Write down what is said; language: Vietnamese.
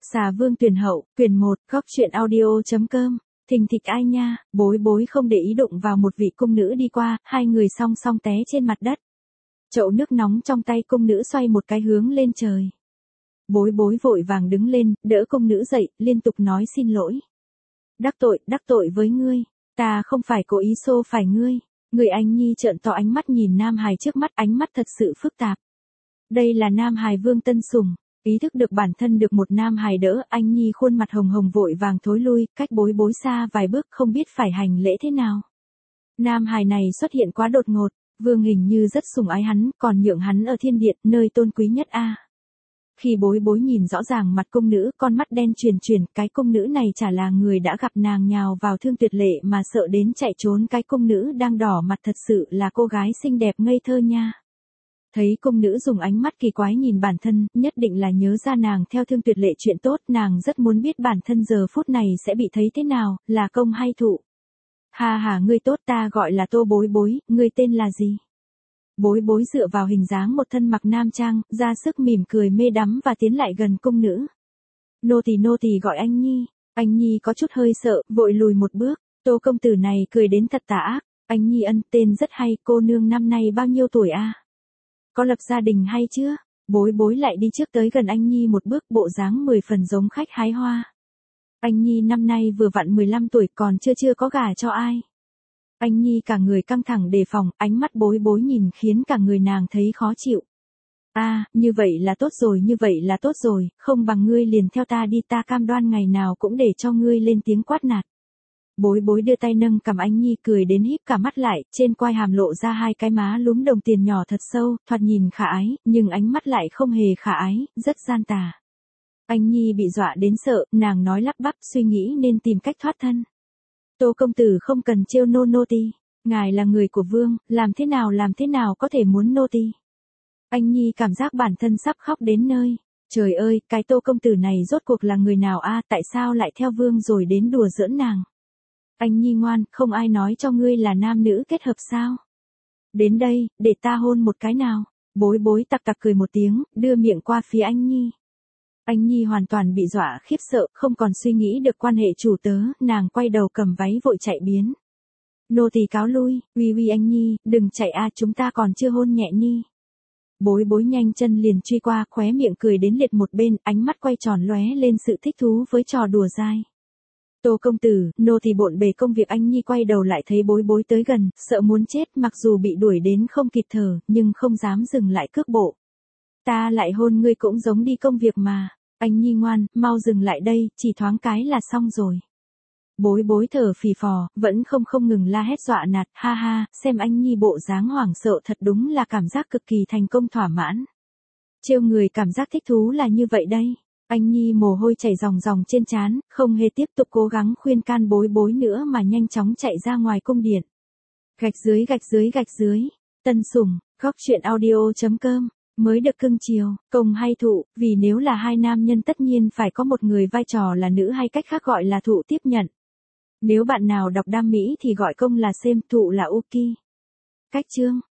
Xà Vương tuyển hậu, quyển 1, góc truyện audio.com. Thình thịch ai nha, bối bối không để ý đụng vào một vị cung nữ đi qua, hai người song song té trên mặt đất. Chậu nước nóng trong tay cung nữ xoay một cái hướng lên trời. Bối bối vội vàng đứng lên, đỡ cung nữ dậy, liên tục nói xin lỗi. Đắc tội với ngươi, ta không phải cố ý xô phải ngươi. Người anh nhi trợn to ánh mắt nhìn Nam Hải trước mắt, ánh mắt thật sự phức tạp. Đây là Nam Hải Vương tân sủng. Ý thức được bản thân được một Nam Hải đỡ, anh nhi khuôn mặt hồng hồng vội vàng thối lui, cách bối bối xa vài bước không biết phải hành lễ thế nào. Nam Hải này xuất hiện quá đột ngột, Vương hình như rất sủng ái hắn, còn nhượng hắn ở thiên điện, nơi tôn quý nhất a. Khi bối bối nhìn rõ ràng mặt cung nữ, con mắt đen chuyển, cái cung nữ này chả là người đã gặp nàng nhào vào thương tuyệt lệ mà sợ đến chạy trốn, cái cung nữ đang đỏ mặt thật sự là cô gái xinh đẹp ngây thơ nha. Thấy cung nữ dùng ánh mắt kỳ quái nhìn bản thân, nhất định là nhớ ra nàng theo thương tuyệt lệ chuyện tốt, nàng rất muốn biết bản thân giờ phút này sẽ bị thấy thế nào, là công hay thụ. Ha, ngươi tốt, ta gọi là Tô Bối Bối, ngươi tên là gì? Bối bối dựa vào hình dáng một thân mặc nam trang, ra sức mỉm cười mê đắm và tiến lại gần cung nữ. Nô tỳ gọi anh nhi. Anh nhi có chút hơi sợ, vội lùi một bước. Tô công tử này cười đến thật tà ác. Anh nhi ân, tên rất hay, cô nương năm nay bao nhiêu tuổi a? Có lập gia đình hay chưa? Bối bối lại đi trước tới gần anh nhi một bước, bộ dáng 10 phần giống khách hái hoa. Anh nhi năm nay vừa vặn 15 tuổi, còn chưa có gả cho ai. Anh nhi cả người căng thẳng đề phòng, ánh mắt bối bối nhìn khiến cả người nàng thấy khó chịu. Như vậy là tốt rồi, không bằng ngươi liền theo ta đi, ta cam đoan ngày nào cũng để cho ngươi lên tiếng quát nạt. Bối bối đưa tay nâng cằm anh nhi cười đến híp cả mắt lại, trên quai hàm lộ ra hai cái má lúm đồng tiền nhỏ thật sâu, thoạt nhìn khả ái, nhưng ánh mắt lại không hề khả ái, rất gian tà. Anh nhi bị dọa đến sợ, nàng nói lắp bắp suy nghĩ nên tìm cách thoát thân. Tô công tử không cần trêu nô tỳ, ngài là người của vương, làm thế nào có thể muốn nô tỳ. Anh nhi cảm giác bản thân sắp khóc đến nơi. Trời ơi, cái Tô công tử này rốt cuộc là người nào a, tại sao lại theo vương rồi đến đùa giỡn nàng. Anh nhi ngoan, không ai nói cho ngươi là nam nữ kết hợp sao? Đến đây, để ta hôn một cái nào. Bối bối tặc cười một tiếng, đưa miệng qua phía anh nhi. Anh nhi hoàn toàn bị dọa khiếp sợ, không còn suy nghĩ được quan hệ chủ tớ, nàng quay đầu cầm váy vội chạy biến. Nô tỳ cáo lui, uy anh nhi, đừng chạy chúng ta còn chưa hôn nhẹ nhi. Bối bối nhanh chân liền truy qua, khóe miệng cười đến liệt một bên, ánh mắt quay tròn lóe lên sự thích thú với trò đùa dai. Tô công tử, nô tỳ bộn bề công việc. Anh nhi quay đầu lại thấy bối bối tới gần, sợ muốn chết, mặc dù bị đuổi đến không kịp thở, nhưng không dám dừng lại cước bộ. Ta lại hôn ngươi cũng giống đi công việc mà. Anh nhi ngoan, mau dừng lại đây, chỉ thoáng cái là xong rồi. Bối bối thở phì phò, vẫn không ngừng la hét dọa nạt, ha, xem anh nhi bộ dáng hoảng sợ thật đúng là cảm giác cực kỳ thành công thỏa mãn. Trêu người cảm giác thích thú là như vậy đây. Anh nhi mồ hôi chảy ròng trên trán, không hề tiếp tục cố gắng khuyên can bối bối nữa mà nhanh chóng chạy ra ngoài cung điện. Gạch dưới. Tân sủng, góc truyện audio.com. Mới được cưng chiều, công hay thụ, vì nếu là hai nam nhân tất nhiên phải có một người vai trò là nữ hay cách khác gọi là thụ tiếp nhận. Nếu bạn nào đọc đam mỹ thì gọi công là xem, thụ là uki. Cách chương.